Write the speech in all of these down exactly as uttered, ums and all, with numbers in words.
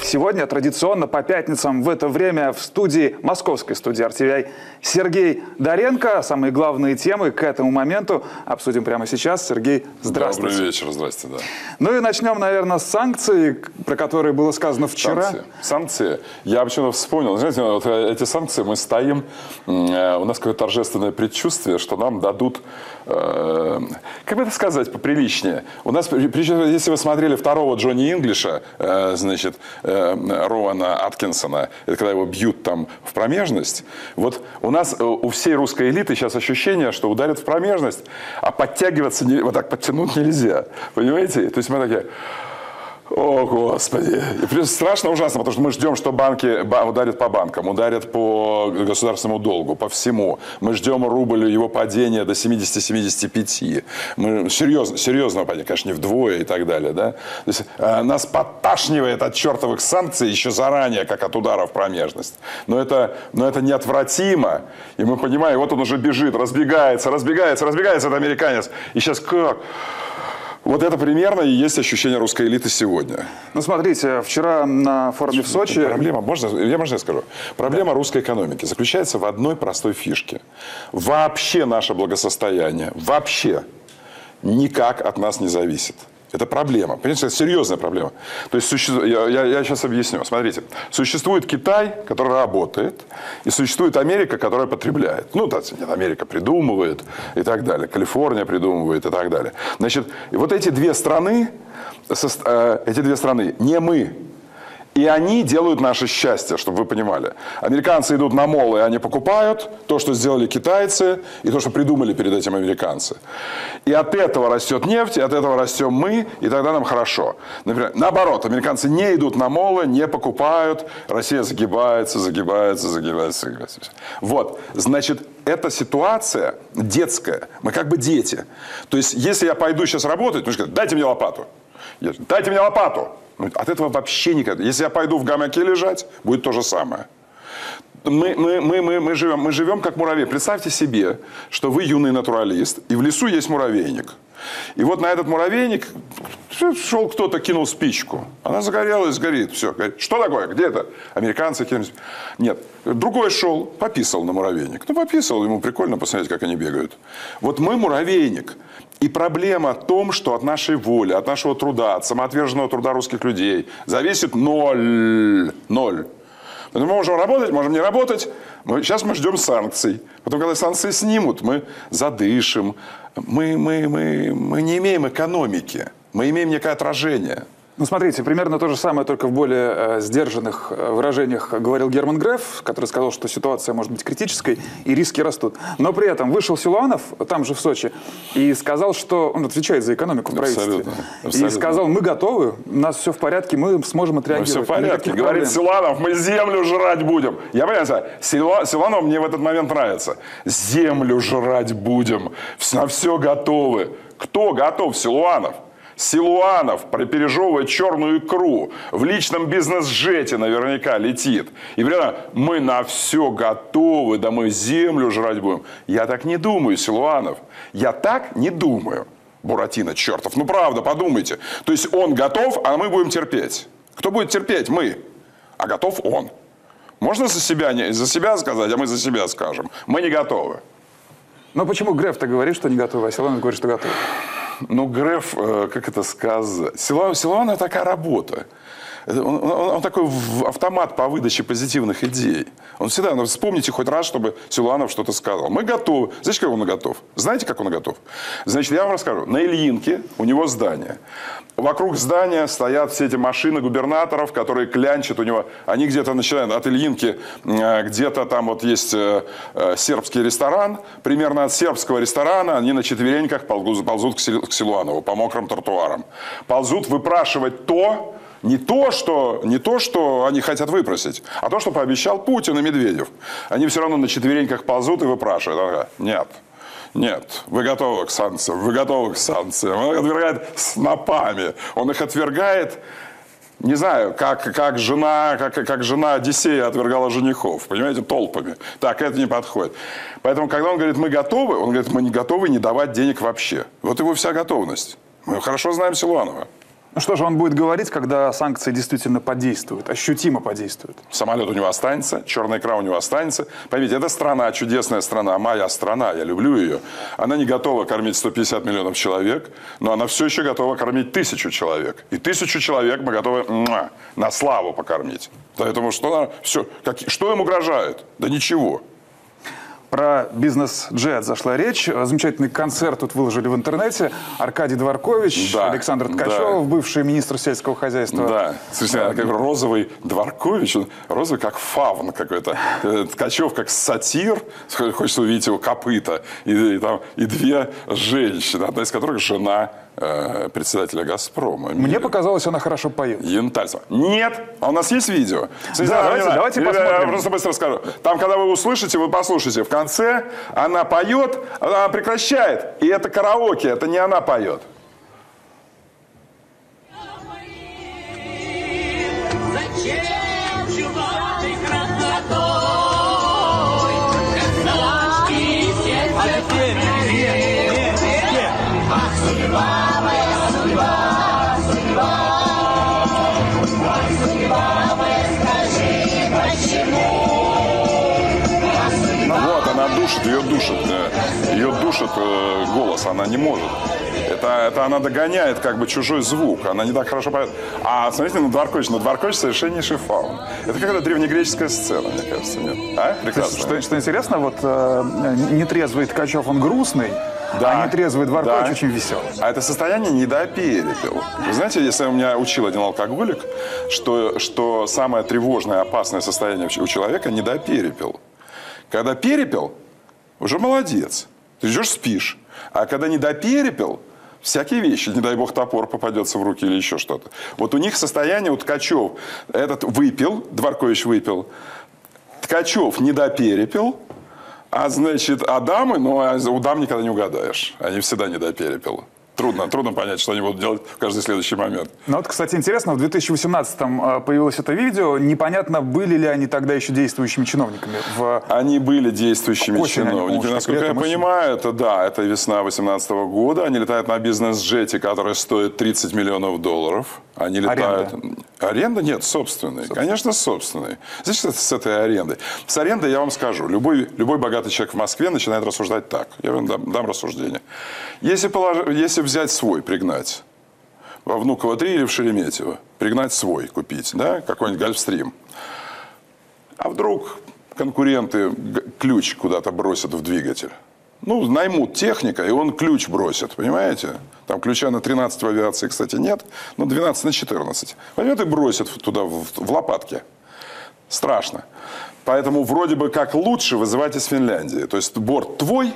Сегодня традиционно по пятницам в это время в студии, московской студии эр ти ви ай Сергей Доренко. Самые главные темы к этому моменту обсудим прямо сейчас. Сергей, здравствуйте. Добрый вечер, здравствуйте. Да. Ну и начнем, наверное, с санкций, про которые было сказано вчера. Санкции. Санкции. Я почему-то вспомнил. Знаете, вот эти санкции, мы стоим, у нас какое-то торжественное предчувствие, что нам дадут, э, как бы это сказать поприличнее. У нас, если вы смотрели второго Джонни Инглиша, э, значит, э, Роуэна Аткинсона, это когда его бьют там в промежность, вот у нас, у всей русской элиты сейчас ощущение, что ударят в промежность, а подтягиваться, не, вот так подтянуть нельзя. Понимаете? То есть мы такие... О, Господи. И страшно, ужасно, потому что мы ждем, что банки ударят по банкам, ударят по государственному долгу, по всему. Мы ждем рубль, его падения до семидесяти-семидесяти пяти. Мы серьезно, серьезного падения, конечно, не вдвое и так далее. Да? То есть, э, нас подташнивает от чертовых санкций еще заранее, как от удара в промежность. Но это, но это неотвратимо. И мы понимаем, вот он уже бежит, разбегается, разбегается, разбегается этот американец. И сейчас как... Вот это примерно и есть ощущение русской элиты сегодня. Ну, смотрите, вчера на форуме в Сочи... Проблема, можно, я, можно я скажу? Проблема да. русской экономики заключается в одной простой фишке. Вообще наше благосостояние, вообще никак от нас не зависит. Это проблема. Понимаете, это серьезная проблема. То есть, суще... я, я, я сейчас объясню. Смотрите. Существует Китай, который работает, и существует Америка, которая потребляет. Ну, так, нет, Америка придумывает и так далее. Калифорния придумывает и так далее. Значит, вот эти две страны, эти две страны, не мы. И они делают наше счастье, чтобы вы понимали. Американцы идут на мол, и они покупают то, что сделали китайцы, и то, что придумали перед этим американцы. И от этого растет нефть, и от этого растем мы, и тогда нам хорошо. Например, наоборот, американцы не идут на молы, не покупают, Россия загибается, загибается, загибается, загибается. Вот, значит, эта ситуация детская, мы как бы дети. То есть, если я пойду сейчас работать, ну, скажу, дайте мне лопату. Дайте мне лопату. От этого вообще никогда. Если я пойду в гамаке лежать, будет то же самое. Мы, мы, мы, мы, мы, живем, мы живем как муравей. Представьте себе, что вы юный натуралист, и в лесу есть муравейник. И вот на этот муравейник шел кто-то, кинул спичку. Она загорелась, горит. Все. Говорит, что такое? Где это? Американцы кинули. Нет. Другой шел, пописал на муравейник. Ну, пописал, ему прикольно посмотреть, как они бегают. Вот мы муравейник. И проблема в том, что от нашей воли, от нашего труда, от самоотверженного труда русских людей зависит ноль. Ноль. Мы можем работать, можем не работать. Мы, сейчас мы ждем санкций. Потом, когда санкции снимут, мы задышим. Мы, мы, мы, мы не имеем экономики. Мы имеем некое отражение. Ну, смотрите, примерно то же самое, только в более э, сдержанных э, выражениях говорил Герман Греф, который сказал, что ситуация может быть критической и риски растут. Но при этом вышел Силуанов, там же в Сочи, и сказал, что он отвечает за экономику в правительстве. Абсолютно, абсолютно. И сказал, мы готовы, у нас все в порядке, мы сможем отреагировать. Мы все в порядке. Говорит Силуанов, мы землю жрать будем. Я понимаю, Силуанов мне в этот момент нравится. Землю жрать будем. На все готовы. Кто готов? Силуанов. Силуанов, пережевывая черную икру, в личном бизнес-джете наверняка летит. И примерно, мы на все готовы, да мы землю жрать будем. Я так не думаю, Силуанов. Я так не думаю. Буратино, чертов. Ну, правда, подумайте. То есть, он готов, а мы будем терпеть. Кто будет терпеть? Мы. А готов он. Можно за себя, не, за себя сказать, а мы за себя скажем. Мы не готовы. Но почему Греф-то говорит, что не готовы, а Силуанов говорит, что готовы? Ну, Греф, как это сказать, Силуанов такая работа. Он, он, он такой автомат по выдаче позитивных идей. Он всегда, ну, вспомните хоть раз, чтобы Силуанов что-то сказал. Мы готовы. Знаете, как он готов? Знаете, как он готов? Значит, я вам расскажу. На Ильинке у него здание. Вокруг здания стоят все эти машины губернаторов, которые клянчат у него. Они где-то начинают от Ильинки, где-то там вот есть сербский ресторан. Примерно от сербского ресторана они на четвереньках ползут к Силуанову по мокрым тротуарам. Ползут выпрашивать то, Не то, что, не то, что они хотят выпросить, а то, что пообещал Путин и Медведев. Они все равно на четвереньках ползут и выпрашивают. Он говорит, нет, нет, вы готовы к санкциям, вы готовы к санкциям. Он их отвергает снопами. Он их отвергает, не знаю, как, как, жена, как, как жена Одиссея отвергала женихов, понимаете, толпами. Так, это не подходит. Поэтому, когда он говорит, мы готовы, он говорит, мы не готовы не давать денег вообще. Вот его вся готовность. Мы хорошо знаем Силуанова. Ну что же он будет говорить, когда санкции действительно подействуют, ощутимо подействуют? Самолет у него останется, черная икра у него останется. Поймите, это страна, чудесная страна, моя страна, я люблю ее. Она не готова кормить сто пятьдесят миллионов человек, но она все еще готова кормить тысячу человек. И тысячу человек мы готовы муа, на славу покормить. Поэтому что, все, как, что им угрожает? Да ничего. Про бизнес-джет зашла речь. Замечательный концерт тут выложили в интернете. Аркадий Дворкович, да, Александр Ткачев, да. бывший министр сельского хозяйства. Да, слушайте, как розовый Дворкович, он розовый как фавн какой-то. Ткачев как сатир, хочется увидеть его копыта. И, и, там, и две женщины, одна из которых жена э, председателя «Газпрома». Мне показалось, она хорошо поет. Янтальцева. Нет, а у нас есть видео. Да, давайте, давайте посмотрим. Я просто быстро расскажу. Там, когда вы услышите, вы послушаете. В конце она поет, она прекращает. И это караоке, это не она поет. Вот, она душит, ее душит, ее душит голос, она не может. Это, это она догоняет как бы чужой звук, она не так хорошо поет. А смотрите на Дворкович, на Дворкович совершеннейший фаун. Это какая-то древнегреческая сцена, мне кажется, нет? А? Прекрасно. Что, что интересно, вот э, нетрезвый Ткачев, он грустный, да, а нетрезвый Дворкович да. очень веселый. А это состояние недоперепил. Вы знаете, если у меня учил один алкоголик, что, что самое тревожное, опасное состояние у человека – недоперепил. Когда перепил, уже молодец. Ты идешь, спишь. А когда недоперепил, всякие вещи, не дай бог топор попадется в руки или еще что-то. Вот у них состояние, у Ткачев, этот выпил, Дворкович выпил, Ткачев недоперепил, а значит, а дамы, ну, у дам никогда не угадаешь. Они всегда недоперепил. Трудно, трудно понять, что они будут делать в каждый следующий момент. Ну вот, кстати, интересно, в две тысячи восемнадцатом появилось это видео. Непонятно, были ли они тогда еще действующими чиновниками. В... Они были действующими Очень чиновниками. Насколько я понимаю, это да, это весна две тысячи восемнадцатого года. Они летают на бизнес-джете, который стоит тридцать миллионов долларов. Они летают... Аренда? Аренда? Нет, собственный. собственный. Конечно, собственный. Здесь с этой арендой. С арендой я вам скажу. Любой, любой богатый человек в Москве начинает рассуждать так. Я вам дам, дам рассуждение. Если, полож... Если взять свой, пригнать, во Внуково три или в Шереметьево, пригнать свой, купить, да, какой-нибудь Гольфстрим. А вдруг конкуренты ключ куда-то бросят в двигатель? Ну, наймут техника, и он ключ бросит, понимаете? Там ключа на тринадцать в авиации, кстати, нет, но двенадцать на четырнадцать. Возьмет и бросит туда, в, в лопатки. Страшно. Поэтому вроде бы как лучше вызывать из Финляндии. То есть борт твой,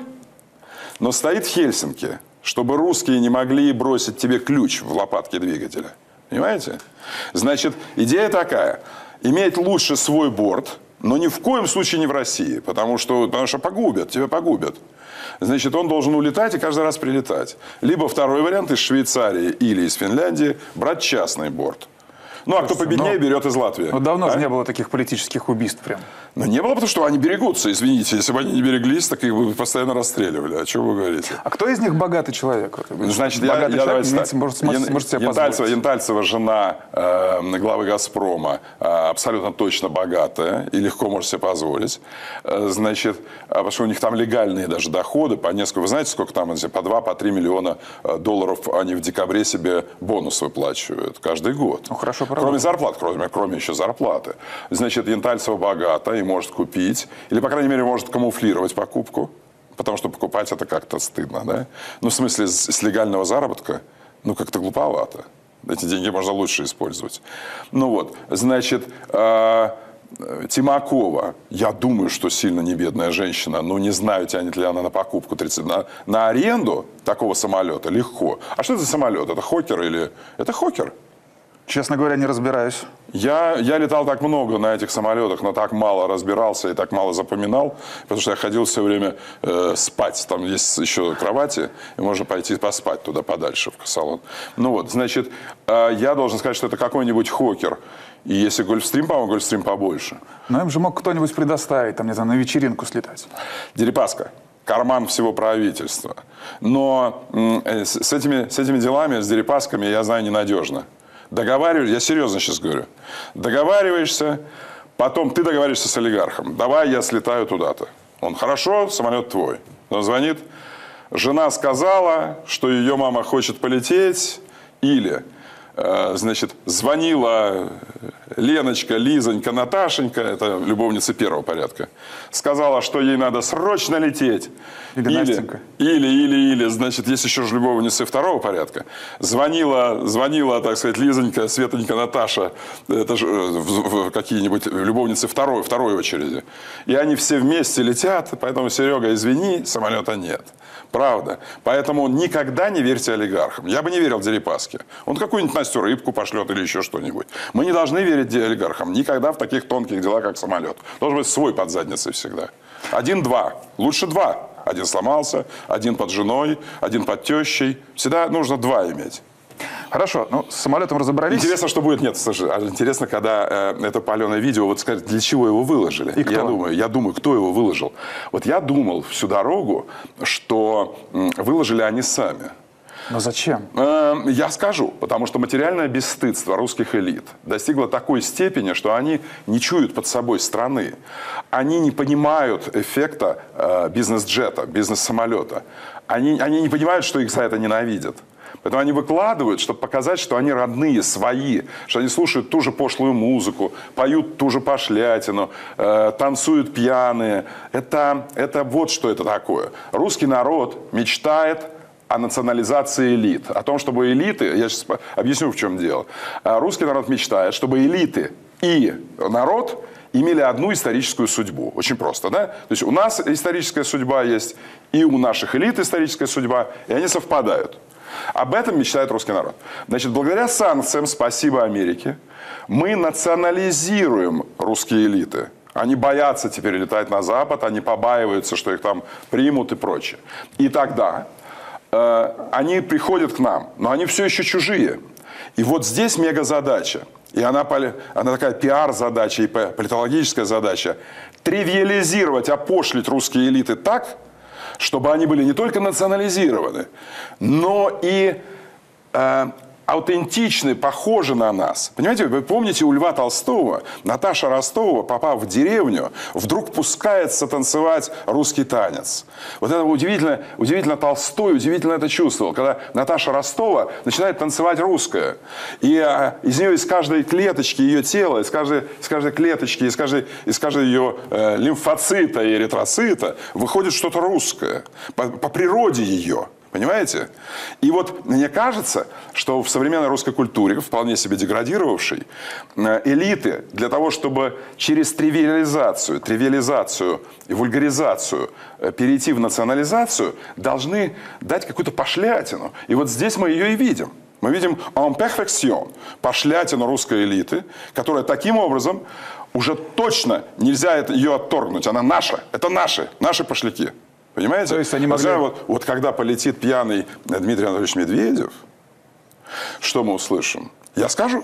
но стоит в Хельсинки, чтобы русские не могли бросить тебе ключ в лопатки двигателя. Понимаете? Значит, идея такая. Иметь лучше свой борт, но ни в коем случае не в России. Потому что, потому что погубят, тебя погубят. Значит, он должен улетать и каждый раз прилетать. Либо второй вариант из Швейцарии или из Финляндии брать частный борт. Ну, а кто победнее, но, берет из Латвии. Но давно а? же не было таких политических убийств прям. Ну, не было, потому что они берегутся, извините. Если бы они не береглись, так их бы постоянно расстреливали. О чем вы говорите? А кто из них богатый человек? Значит, богатый я, я, человек, может, может, может себе Янтальцева, Янтальцева, жена э, главы «Газпрома», э, абсолютно точно богатая и легко может себе позволить. Э, значит, потому что у них там легальные даже доходы по несколько... Вы знаете, сколько там? По два, по три миллиона долларов они в декабре себе бонус выплачивают каждый год. Ну, хорошо. Кроме зарплат, кроме, кроме еще зарплаты. Значит, Янтальцева богата и может купить, или, по крайней мере, может камуфлировать покупку, потому что покупать это как-то стыдно, да? Ну, в смысле, с, с легального заработка, ну, как-то глуповато. Эти деньги можно лучше использовать. Ну вот, значит, э, Тимакова, я думаю, что сильно не бедная женщина, но не знаю, тянет ли она на покупку тридцать, на, на аренду такого самолета легко. А что это за самолет? Это Хокер или... Это Хокер. Честно говоря, не разбираюсь. Я, я летал так много на этих самолетах, но так мало разбирался и так мало запоминал, потому что я ходил все время э, спать. Там есть еще кровати, и можно пойти поспать туда подальше, в салон. Ну вот, значит, э, я должен сказать, что это какой-нибудь Хокер. И если Гольфстрим, по-моему, Гольфстрим побольше. Но им же мог кто-нибудь предоставить, там, не знаю, на вечеринку слетать. Дерипаска. карман всего правительства. Но с этими, с этими делами, с Дерипасками, я знаю, ненадежно. Договариваешься, я серьезно сейчас говорю, договариваешься, потом ты договариваешься с олигархом. Давай я слетаю туда-то. Он, хорошо, самолет твой. Он звонит. Жена сказала, что ее мама хочет полететь. Или, э, значит, звонила Леночка, Лизонька, Наташенька, это любовница первого порядка, сказала, что ей надо срочно лететь. Или, или Настенька. Или, или, или, значит, есть еще же любовницы второго порядка. Звонила, звонила, так сказать, Лизонька, Светонька, Наташа, это же какие-нибудь любовницы второй, второй очереди. И они все вместе летят, поэтому, Серега, извини, самолета нет. Правда. Поэтому никогда не верьте олигархам. Я бы не верил Дерипаске. Он какую-нибудь Настю рыбку пошлет или еще что-нибудь. Мы не должны верить олигархам никогда в таких тонких делах, как самолет. Должен быть свой под задницей всегда. Один-два. Лучше два. Один сломался, один под женой, один под тещей. Всегда нужно два иметь. Хорошо, ну с самолетом разобрались. Интересно, что будет. Нет, слушай, интересно, когда э, это паленое видео, вот скажите, для чего его выложили? И кто? Я думаю, я думаю, кто его выложил. Вот я думал всю дорогу, что м, выложили они сами. Но зачем? Э, я скажу, потому что материальное бесстыдство русских элит достигло такой степени, что они не чуют под собой страны. Они не понимают эффекта э, бизнес-джета, бизнес-самолета. Они, они не понимают, что их за это ненавидят. Поэтому они выкладывают, чтобы показать, что они родные, свои, что они слушают ту же пошлую музыку, поют ту же пошлятину, э, танцуют пьяные. Это, это вот что это такое. Русский народ мечтает о национализации элит, о том, чтобы элиты, я сейчас объясню, в чем дело. Русский народ мечтает, чтобы элиты и народ имели одну историческую судьбу. Очень просто, да? То есть у нас историческая судьба есть, и у наших элит историческая судьба, и они совпадают. Об этом мечтает русский народ. Значит, благодаря санкциям, спасибо Америке, мы национализируем русские элиты. Они боятся теперь летать на Запад, они побаиваются, что их там примут и прочее. И тогда э, они приходят к нам, но они все еще чужие. И вот здесь мегазадача. И она, она такая пиар-задача и политологическая задача. Тривиализировать, опошлить русские элиты так, чтобы они были не только национализированы, но и э, аутентичны, похожи на нас. Понимаете, вы помните, у Льва Толстого Наташа Ростова, попав в деревню, вдруг пускается танцевать русский танец. Вот это удивительно, удивительно Толстой, удивительно это чувствовал, когда Наташа Ростова начинает танцевать русское. И э, из нее, из каждой клеточки ее тела, из каждой, из каждой клеточки, из каждой, из каждой ее э, лимфоцита и эритроцита выходит что-то русское. По, по природе ее. Понимаете? И вот мне кажется, что в современной русской культуре, вполне себе деградировавшей, элиты для того, чтобы через тривиализацию, тривиализацию и вульгаризацию перейти в национализацию, должны дать какую-то пошлятину. И вот здесь мы ее и видим. Мы видим en perfection, пошлятину русской элиты, которая таким образом уже точно нельзя ее отторгнуть. Она наша. Это наши. Наши пошляки. Понимаете? То есть они могли... вот, вот когда полетит пьяный Дмитрий Анатольевич Медведев, что мы услышим? Я скажу.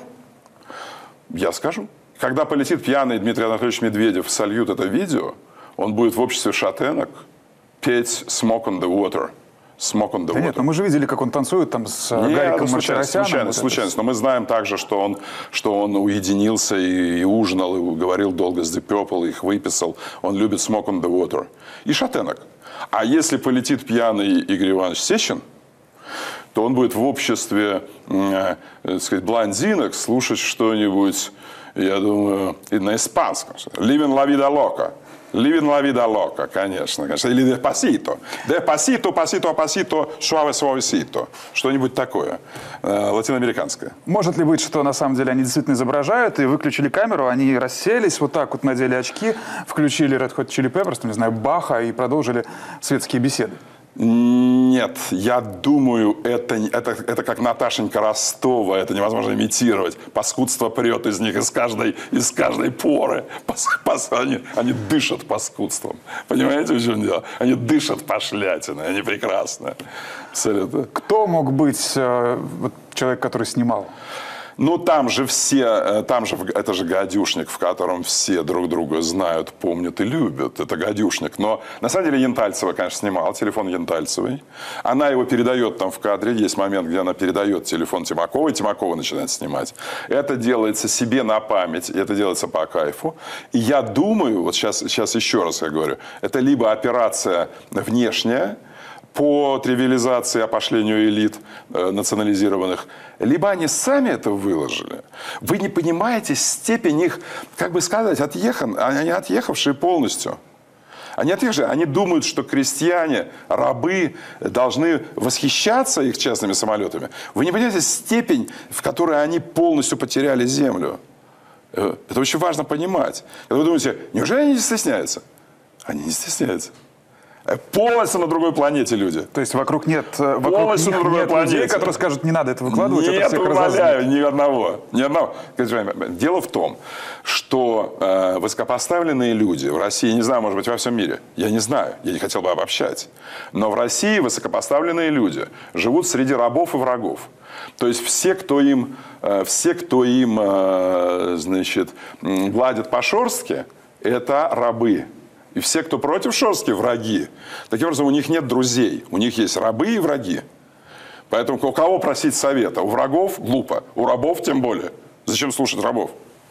Я скажу. Когда полетит пьяный Дмитрий Анатольевич Медведев, сольют это видео, он будет в обществе шатенок петь «Smoke on the water». Smoke on the да water. нет, но мы же видели, как он танцует там с Нет, Гариком случайно, Мартиросяном. случайно, вот случайно. Но мы знаем также, что он, что он уединился и, и ужинал, и говорил долго с Deep Purple, их выписал. Он любит «Smoke on the water». И шатенок. А если полетит пьяный Игорь Иванович Сечин, то он будет в обществе, э, так сказать, блондинок слушать что-нибудь, я думаю, и на испанском. «Living la vida loca». «Living la vida loca», конечно, конечно. Или «Despacito». «Despacito, pasito, pasito, suave, suavecito». Что-нибудь такое, э, латиноамериканское. Может ли быть, что на самом деле они действительно изображают, и выключили камеру, они расселись, вот так вот надели очки, включили Red Hot Chili Peppers, не знаю, Баха, и продолжили светские беседы? Нет, я думаю, это, это, это как Наташенька Ростова, это невозможно имитировать. Паскудство прет из них из каждой, из каждой поры. Пас, пас, они, они дышат паскудством. Понимаете, в чем дело? Они дышат пошлятиной, они прекрасны. Абсолютно. Кто мог быть э, вот, человек, который снимал? Ну, там же все, там же, это же гадюшник, в котором все друг друга знают, помнят и любят. Это гадюшник. Но, на самом деле, Янтальцева, конечно, снимала телефон Янтальцевой. Она его передает там в кадре. Есть момент, где она передает телефон Тимакова, и Тимакова начинает снимать. Это делается себе на память, это делается по кайфу. И я думаю, вот сейчас, сейчас еще раз я говорю, это либо операция внешняя, по тривиализации, опошлению элит э, национализированных, либо они сами это выложили. Вы не понимаете степень их, как бы сказать, отъехан, они отъехавшие полностью. Они отъехавшие, они думают, что крестьяне, рабы должны восхищаться их частными самолетами. Вы не понимаете степень, в которой они полностью потеряли землю. Это очень важно понимать. Когда вы думаете, неужели они не стесняются? Они не стесняются. Полностью на другой планете люди. То есть вокруг нет, вокруг Полностью них на другой нет планете. людей, которые скажут, не надо это выкладывать, Нет, это всех умоляю, разозлит. ни одного. Ни одного. Дело в том, что э, высокопоставленные люди в России, не знаю, может быть, во всем мире, я не знаю, я не хотел бы обобщать, но в России высокопоставленные люди живут среди рабов и врагов. То есть все, кто им, э, все, кто им э, значит, гладит по шерстке, это рабы. И все, кто против шерстки, враги. Таким образом, у них нет друзей. У них есть рабы и враги. Поэтому у кого просить совета? У врагов глупо. У рабов тем более. Зачем слушать рабов?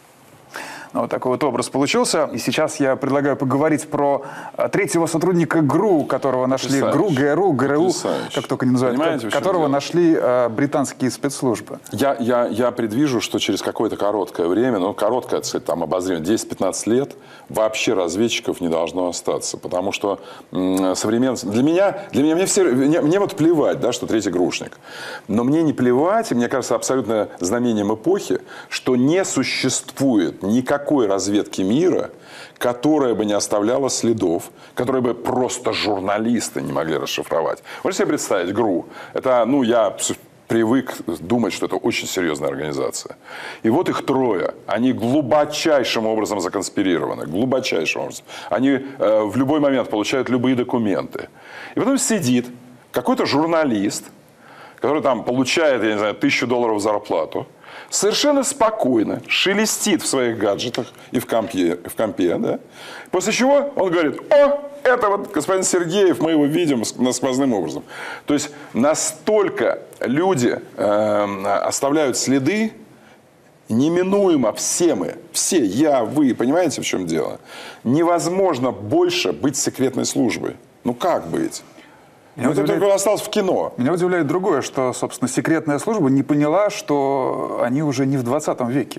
Ну, вот такой вот образ получился. И сейчас я предлагаю поговорить про третьего сотрудника ГРУ, которого нашли ГРУ, ГРУ, ГРУ, как только не называют, Понимаете, которого дело? нашли э, британские спецслужбы. Я, я, я предвижу, что через какое-то короткое время, ну, короткое, так сказать, там, обозрение, десять-пятнадцать лет, вообще разведчиков не должно остаться. Потому что м, современность... Для меня, для меня мне, все, мне, мне вот плевать, да, что третий грушник. Но мне не плевать, и мне кажется, абсолютно знамением эпохи, что не существует никакой разведки мира, которая бы не оставляла следов, которые бы просто журналисты не могли расшифровать. Можете себе представить, ГРУ? Это, ну, я привык думать, что это очень серьезная организация. И вот их трое. Они глубочайшим образом законспирированы. Глубочайшим образом. Они э, в любой момент получают любые документы. И потом сидит какой-то журналист, который там получает, я не знаю, тысячу долларов зарплату, совершенно спокойно шелестит в своих гаджетах и в компе, в компе, да? После чего он говорит: о, это вот господин Сергеев, мы его видим сквозным образом. То есть настолько люди э, оставляют следы, неминуемо все мы, все, я, вы, понимаете, в чем дело? Невозможно больше быть секретной службой. Ну как быть? Меня это удивляет... только осталось в кино. Меня удивляет другое, что, собственно, секретная служба не поняла, что они уже не в двадцатом веке.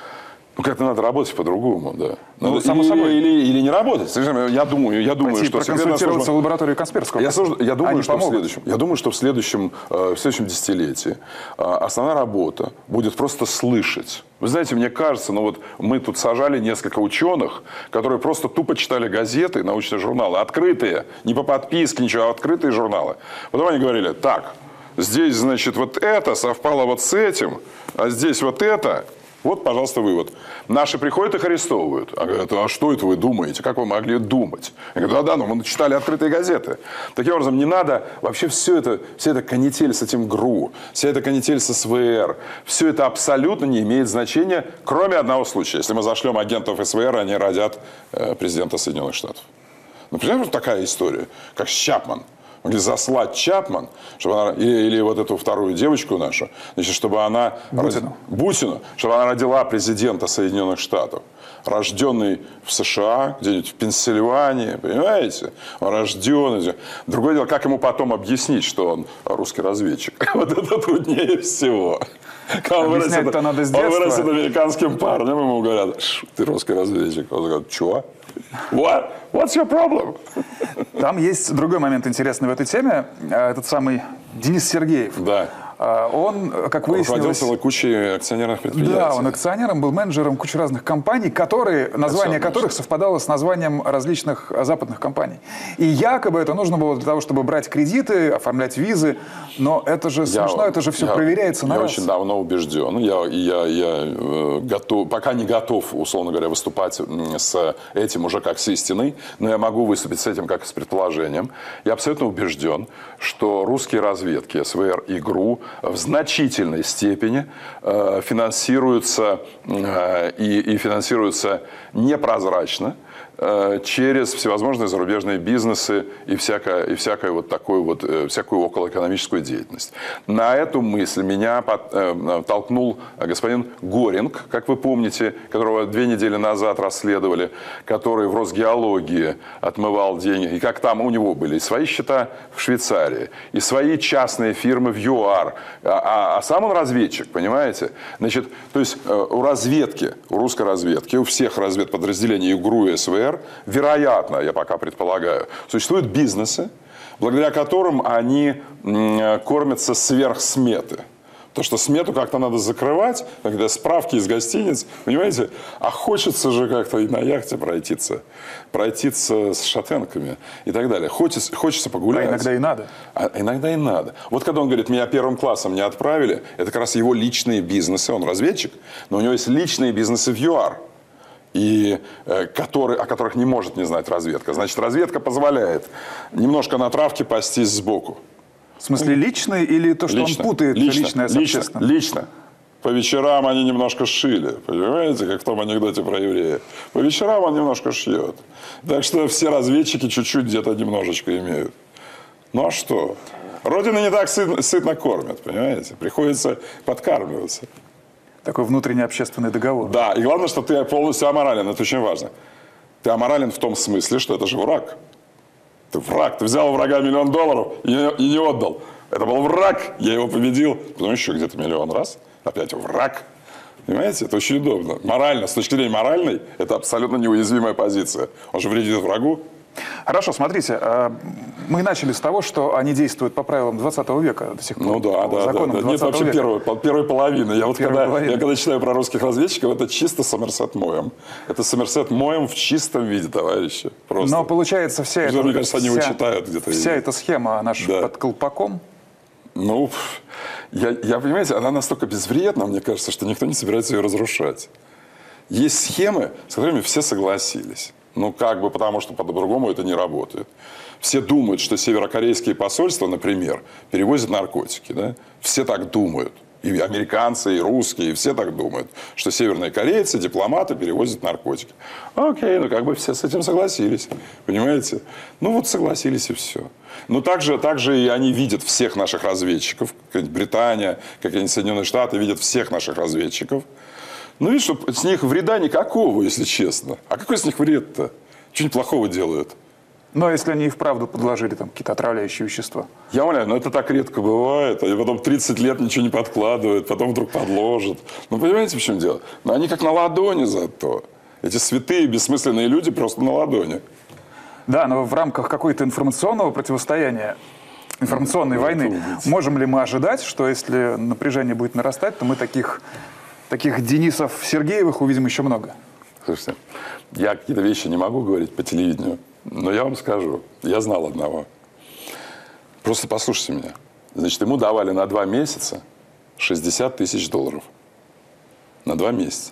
Ну, как-то надо работать по-другому, да. Ну, Надо, само или, собой. Или, или, или не работать. Я думаю, я думаю, Пойти что проконсультироваться служба... в лабораторию Касперского. Я, я, думаю, что в помогут. следующем, я думаю, что в следующем, э, в следующем десятилетии э, основная работа будет просто слышать. Вы знаете, мне кажется, ну вот мы тут сажали несколько ученых, которые просто тупо читали газеты, научные журналы, открытые, не по подписке, ничего, а открытые журналы. Потом они говорили: так, здесь, значит, вот это совпало вот с этим, а здесь вот это. Вот, пожалуйста, вывод. Наши приходят, их арестовывают. А говорят: а что это вы думаете? Как вы могли думать? Я говорю: да-да, но мы читали открытые газеты. Таким образом, не надо вообще все это, вся эта канитель с этим ГРУ, вся эта канитель с СВР, все это абсолютно не имеет значения, кроме одного случая. Если мы зашлем агентов СВР, они родят э, президента Соединенных Штатов. Ну, понимаете, вот такая история, как с Чапман. Могли заслать Чапман, чтобы она, или, или вот эту вторую девочку нашу, значит, чтобы она... Бутину. Бутину, чтобы она родила президента Соединенных Штатов. Рожденный в США, где-нибудь в Пенсильвании, понимаете? Он рожденный. Другое дело, как ему потом объяснить, что он русский разведчик. Вот это труднее всего. Объяснять-то надо с детства. Он вырастет американским парнем, ему говорят: ты русский разведчик. Он говорит: чего? What? What's your problem? Там есть другой момент интересный в этой теме. Этот самый Денис Сергеев. Да. Он, как выяснилось... Руководил целой кучей акционерных предприятий. Да, он акционером, был менеджером кучи разных компаний, которые, название которых совпадало с названием различных западных компаний. И якобы это нужно было для того, чтобы брать кредиты, оформлять визы. Но это же смешно, я, это же все я, проверяется на я раз. Я очень давно убежден. Я, я, я готов, пока не готов, условно говоря, выступать с этим уже как с истиной, но я могу выступить с этим как с предположением. Я абсолютно убежден, что русские разведки, СВР и ГРУ в значительной степени э, финансируются э, и, и финансируются непрозрачно э, через всевозможные зарубежные бизнесы и всякое, и всякое вот такое вот, э, всякую околоэкономическую деятельность. На эту мысль меня под, э, толкнул господин Горинг, как вы помните, которого две недели назад расследовали, который в Росгеологии отмывал деньги, и как там у него были и свои счета в Швейцарии, и свои частные фирмы в ЮАР, а, а сам он разведчик, понимаете? Значит, то есть у разведки, у русской разведки, у всех разведподразделений ГРУ и СВР, вероятно, я пока предполагаю, существуют бизнесы, благодаря которым они кормятся сверх сметы. То, что смету как-то надо закрывать, когда справки из гостиниц, понимаете? А хочется же как-то и на яхте пройтиться, пройтиться с шатенками и так далее. Хочется, хочется погулять. А иногда и надо. А иногда и надо. Вот когда он говорит, меня первым классом не отправили, это как раз его личные бизнесы. Он разведчик, но у него есть личные бизнесы в ЮАР. И, э, которые, о которых не может не знать разведка. Значит, разведка позволяет немножко на травке пастись сбоку. В смысле личный или то, что лично, он путает лично, личное с лично, общественным? Лично. По вечерам они немножко шили. Понимаете, как в том анекдоте про еврея. По вечерам он немножко шьет. Так что все разведчики чуть-чуть где-то немножечко имеют. Ну а что? Родина не так сытно, сытно кормит, понимаете? Приходится подкармливаться. Такой внутренний общественный договор. Да, и главное, что ты полностью аморален. Это очень важно. Ты аморален в том смысле, что это же враг. Ты враг. Ты взял у врага миллион долларов и не, и не отдал. Это был враг. Я его победил. Потом еще где-то миллион раз. Опять враг. Понимаете? Это очень удобно. Морально, с точки зрения моральной, это абсолютно неуязвимая позиция. Он же вредит врагу. Хорошо, смотрите, мы начали с того, что они действуют по правилам двадцатого века до сих пор. Ну да, да, да, да. Нет, вообще первой, первой половины. Я вот когда, я когда читаю про русских разведчиков, это чисто Сомерсет Моэм. Это Сомерсет Моэм в чистом виде, товарищи. Просто. Но получается вся эта, мне кажется, они вся, вычитают где-то. Вся эта схема, она же да. под колпаком. Ну, я, я, понимаете, она настолько безвредна, мне кажется, что никто не собирается ее разрушать. Есть схемы, с которыми все согласились. Ну, как бы, потому что по-другому это не работает. Все думают, что северокорейские посольства, например, перевозят наркотики. Да? Все так думают. И американцы, и русские, и все так думают, что северные корейцы, дипломаты перевозят наркотики. Окей, ну как бы все с этим согласились. Понимаете? Ну вот согласились и все. Но также, также и они видят всех наших разведчиков. Как Британия, как и Соединенные Штаты видят всех наших разведчиков. Ну, видишь, что с них вреда никакого, если честно. А какой с них вред-то? Что-нибудь плохого делают. Но если они и вправду подложили там какие-то отравляющие вещества. Я умоляю, но это так редко бывает. И потом тридцать лет ничего не подкладывают, потом вдруг подложат. Ну, понимаете, в чем дело? Но они как на ладони зато. Эти святые, бессмысленные люди просто на ладони. Да, но в рамках какого-то информационного противостояния, информационной ну, войны, можем ли мы ожидать, что если напряжение будет нарастать, то мы таких... Таких Денисов Сергеевых увидим еще много. Слушайте, я какие-то вещи не могу говорить по телевидению, но я вам скажу. Я знал одного. Просто послушайте меня. Значит, ему давали на два месяца шестьдесят тысяч долларов. На два месяца.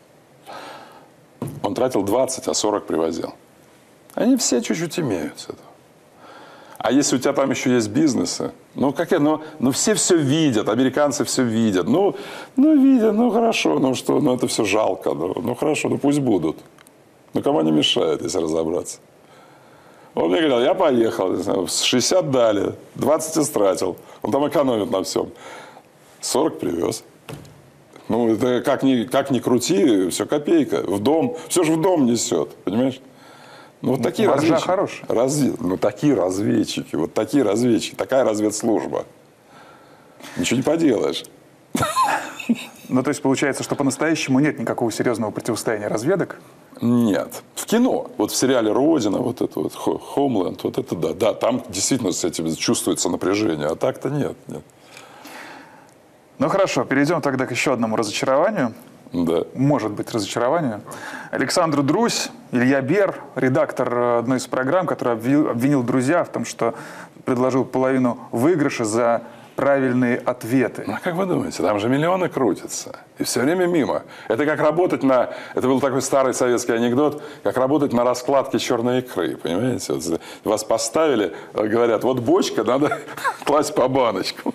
Он тратил двадцать, а сорок привозил. Они все чуть-чуть имеют с этого. А если у тебя там еще есть бизнесы, ну, как я, ну, ну все все видят, американцы все видят. Ну, ну, видят, ну, хорошо, ну, что, ну, это все жалко. Ну, ну, хорошо, ну, пусть будут. Ну, кому не мешает, если разобраться. Он мне говорил, я поехал, с шестьдесят дали, двадцать истратил. Он там экономит на всем. сорок привез. Ну, это как ни, как ни крути, все копейка. В дом, все же в дом несет, понимаешь? Ну, вот такие разведчики, разве, ну, такие разведчики, вот такие разведчики, такая разведслужба. Ничего не поделаешь. Ну, то есть, получается, что по-настоящему нет никакого серьезного противостояния разведок? Нет. В кино, вот в сериале «Родина», вот это вот, «Хоумленд», вот это да, да, там действительно с этим чувствуется напряжение, а так-то нет, нет. Ну, хорошо, перейдем тогда к еще одному разочарованию. Да. Может быть, разочарование. Александр Друзь, Илья Бер, редактор одной из программ, который обвинил, обвинил Друзья в том, что предложил половину выигрыша за правильные ответы. Ну, а как вы думаете, там же миллионы крутятся. И все время мимо. Это как работать на... Это был такой старый советский анекдот, как работать на раскладке черной икры. Понимаете? Вот вас поставили, говорят, вот бочка, надо класть по баночкам.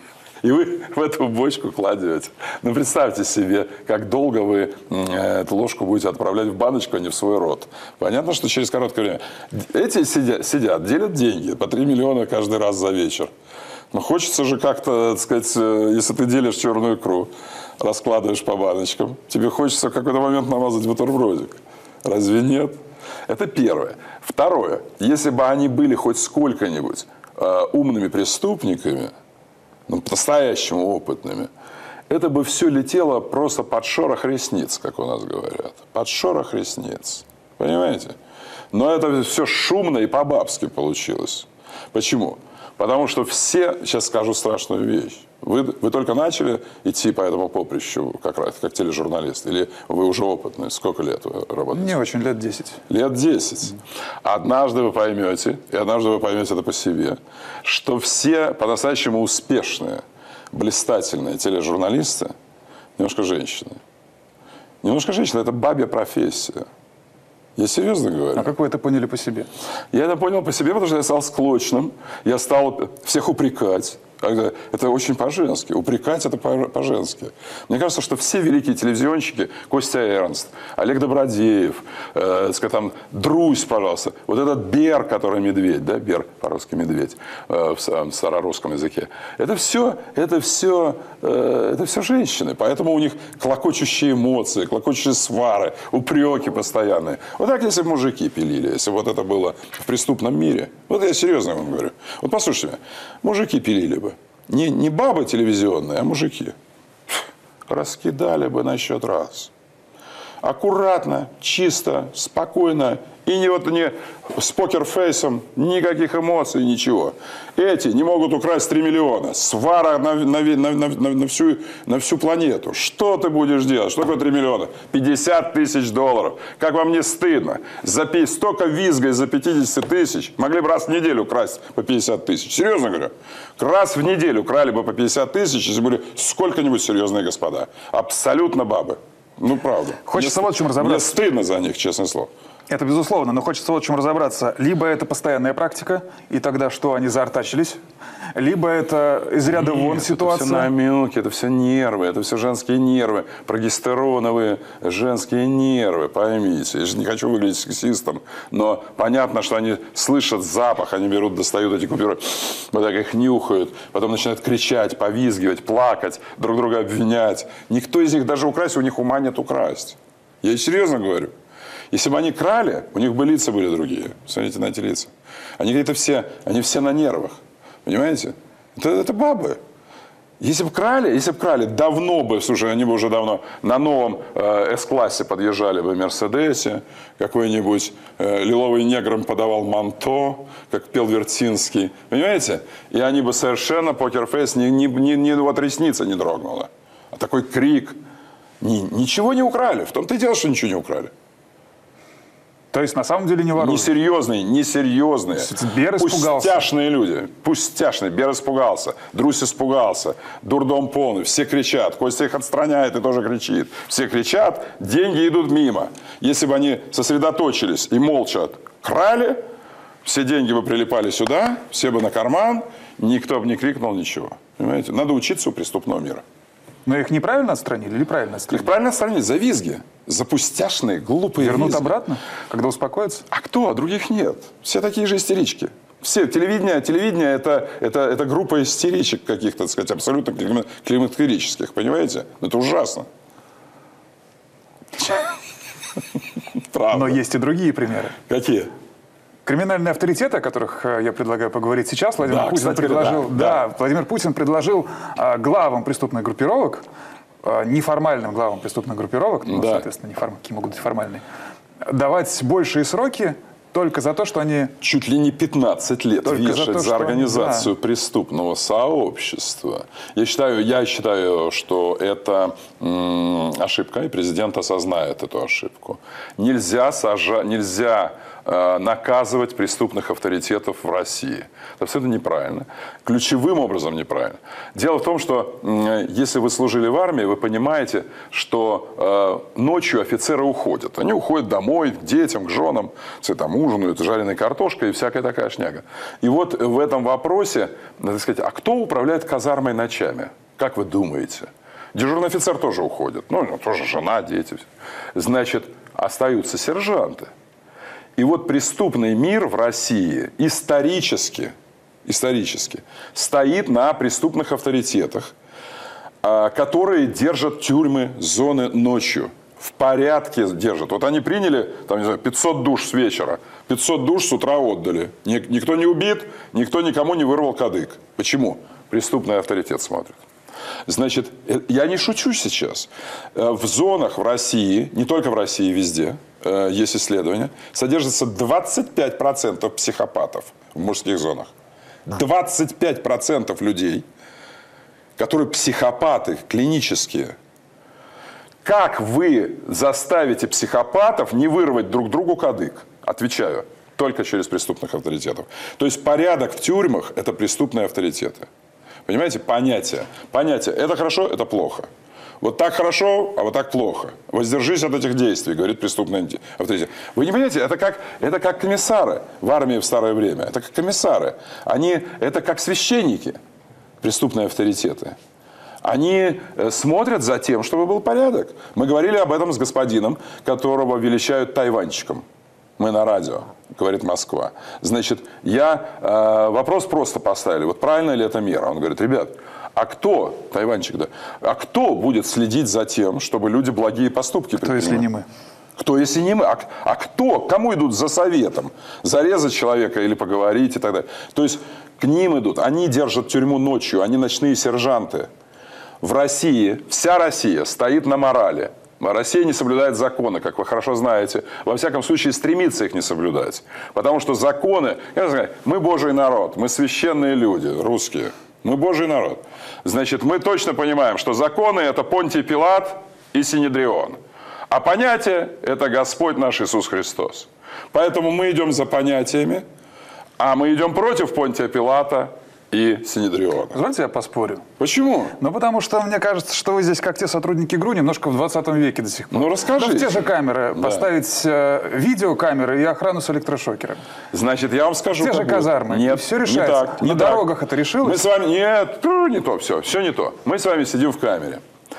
И вы в эту бочку кладете. Ну, представьте себе, как долго вы эту ложку будете отправлять в баночку, а не в свой рот. Понятно, что через короткое время. Эти сидят, сидят делят деньги по три миллиона каждый раз за вечер. Но хочется же как-то, так сказать, если ты делишь черную икру, раскладываешь по баночкам, тебе хочется в какой-то момент намазать бутербродик. Разве нет? Это первое. Второе. Если бы они были хоть сколько-нибудь э, умными преступниками, ну, по-настоящему опытными, это бы все летело просто под шорох ресниц, как у нас говорят. Под шорох ресниц. Понимаете? Но это все шумно и по-бабски получилось. Почему? Потому что все, сейчас скажу страшную вещь, вы, вы только начали идти по этому поприщу, как, как тележурналист, или вы уже опытный? Сколько лет вы работаете? Не очень, лет десять. Лет десять. Однажды вы поймете, и однажды вы поймете это по себе, что все по-настоящему успешные, блистательные тележурналисты немножко женщины. Немножко женщины – это бабья профессия. Я серьезно говорю. А как вы это поняли по себе? Я это понял по себе, потому что я стал склочным. Я стал всех упрекать. Это очень по-женски. Упрекать – это по-женски. Мне кажется, что все великие телевизионщики, Костя Эрнст, Олег Добродеев, э, сказать, там, Друзь, пожалуйста, вот этот Бер, который медведь, да, Бер по-русски медведь, э, в старорусском языке, это все, это все, э, это все женщины. Поэтому у них клокочущие эмоции, клокочущие свары, упреки постоянные. Вот так, если бы мужики пилили, если бы вот это было в преступном мире. Вот я серьезно вам говорю. Вот послушайте меня, мужики пилили бы. Не, не бабы телевизионные, а мужики. Раскидали бы на счет раз. Аккуратно, чисто, спокойно. И не вот не с покерфейсом, никаких эмоций, ничего. Эти не могут украсть три миллиона. Свара на, на, на, на, на, всю, на всю планету. Что ты будешь делать? Что такое три миллиона? пятьдесят тысяч долларов. Как вам не стыдно? За столько визга из-за пятьдесят тысяч. Могли бы раз в неделю красть по пятьдесят тысяч. Серьезно говорю. Раз в неделю крали бы по пятьдесят тысяч, если были сколько-нибудь серьезные господа. Абсолютно бабы. Ну, правда. Хочется мне, вот в чем разобраться. Мне стыдно за них, честное слово. Это безусловно, но хочется вот в чем разобраться. Либо это постоянная практика, и тогда что, они заортачились? Либо это из ряда вон ситуация. Это все намеки, это все нервы, это все женские нервы, прогестероновые женские нервы, поймите. Я же не хочу выглядеть сексистом, но понятно, что они слышат запах, они берут, достают эти купюры, вот так их нюхают, потом начинают кричать, повизгивать, плакать, друг друга обвинять. Никто из них даже украсть, у них ума нет украсть. Я серьезно говорю. Если бы они крали, у них бы лица были другие. Смотрите на эти лица. Они где-то все, они все на нервах. Понимаете? Это, это бабы. Если бы крали, если бы крали, давно бы, слушай, они бы уже давно на новом э, С-классе подъезжали бы в Мерседесе, какой-нибудь э, лиловый негр им подавал манто, как пел Вертинский. Понимаете? И они бы совершенно, покерфейс, ни, ни, ни, ни вот ресница не дрогнула. А такой крик. Ни, ничего не украли. В том-то и дело, что ничего не украли. То есть, на самом деле, не воруют? Несерьезные, несерьезные. Бер испугался. Пустяшные люди. Пустяшные. Бер испугался. Друзь испугался. Дурдом полный. Все кричат. Костя их отстраняет и тоже кричит. Все кричат. Деньги идут мимо. Если бы они сосредоточились и молча крали, все деньги бы прилипали сюда, все бы на карман, никто бы не крикнул ничего. Понимаете? Надо учиться у преступного мира. Но их неправильно отстранили или правильно отстранили? Их правильно отстранили за визги. За пустяшные, глупые Вернут визги. обратно, когда успокоятся? А кто? А других нет. Все такие же истерички. Все. Телевидение, телевидение это, это, это группа истеричек каких-то, так сказать, абсолютно климактерических. Понимаете? Это ужасно. Правда. Но есть и другие примеры. Какие? Криминальные авторитеты, о которых я предлагаю поговорить сейчас, Владимир Да, Путин кстати, предложил, да, да, Владимир Путин предложил а, главам преступных группировок, а, неформальным главам преступных группировок, ну, да. соответственно, неформ... какие могут быть формальные, давать большие сроки только за то, что они... Чуть ли не пятнадцать лет Только вешать за, то, за организацию они, да. преступного сообщества. Я считаю, я считаю, что это м, ошибка, и президент осознает эту ошибку. Нельзя, сажа, нельзя э, наказывать преступных авторитетов в России. Это абсолютно неправильно. Ключевым образом неправильно. Дело в том, что э, если вы служили в армии, вы понимаете, что э, ночью офицеры уходят. Они уходят домой, к детям, к женам, там ужинают жареной картошкой и всякая такая шняга. И вот в этом вопросе, надо сказать, а кто управляет казармой ночами? Как вы думаете? Дежурный офицер тоже уходит. Ну, тоже жена, дети. Значит, остаются сержанты. И вот преступный мир в России исторически, исторически стоит на преступных авторитетах, которые держат тюрьмы, зоны ночью. В порядке держат. Вот они приняли, там, не знаю, пятьсот душ с вечера, пятьсот душ с утра отдали. Никто не убит, никто никому не вырвал кадык. Почему? Преступный авторитет смотрит. Значит, я не шучу сейчас. В зонах в России, не только в России, везде, есть исследования, содержится двадцать пять процентов психопатов в мужских зонах. двадцать пять процентов людей, которые психопаты клинические. Как вы заставите психопатов не вырвать друг другу кадык? Отвечаю, только через преступных авторитетов. То есть порядок в тюрьмах – это преступные авторитеты. Понимаете, понятие. Понятие – это хорошо, это плохо. Вот так хорошо, а вот так плохо. Воздержись от этих действий, говорит преступный авторитет. Вы не понимаете, это как, это как комиссары в армии в старое время. Это как комиссары. Они, это как священники, преступные авторитеты. Они смотрят за тем, чтобы был порядок. Мы говорили об этом с господином, которого величают тайваньчиком. Мы на радио, говорит Москва. Значит, я э, вопрос просто поставили. Вот правильно ли это мера? Он говорит, ребят, а кто, тайваньчик, да, а кто будет следить за тем, чтобы люди благие поступки предпринимали? Кто, если не мы? Кто, если не мы? А, а кто? Кому идут за советом? Зарезать человека или поговорить и так далее. То есть к ним идут. Они держат тюрьму ночью, они ночные сержанты. В России, вся Россия стоит на морали. Россия не соблюдает законы, как вы хорошо знаете. Во всяком случае, стремится их не соблюдать. Потому что законы... Я знаю, мы Божий народ, мы священные люди, русские. Мы Божий народ. Значит, мы точно понимаем, что законы – это Понтий Пилат и Синедрион. А понятие – это Господь наш Иисус Христос. Поэтому мы идем за понятиями, а мы идем против Понтия Пилата и Синедриона. Знаете, я поспорю. Почему? Ну, потому что мне кажется, что вы здесь, как те сотрудники ГРУ, немножко в двадцатом веке до сих пор. Ну, расскажите. Ну, в те же камеры. Да. Поставить э, видеокамеры и охрану с электрошокером. Значит, я вам скажу. Те же казармы. Нет, все решается. Не так, не На так. дорогах это решилось? Мы с вами... Нет, не то, все, все не то. Мы с вами сидим в камере.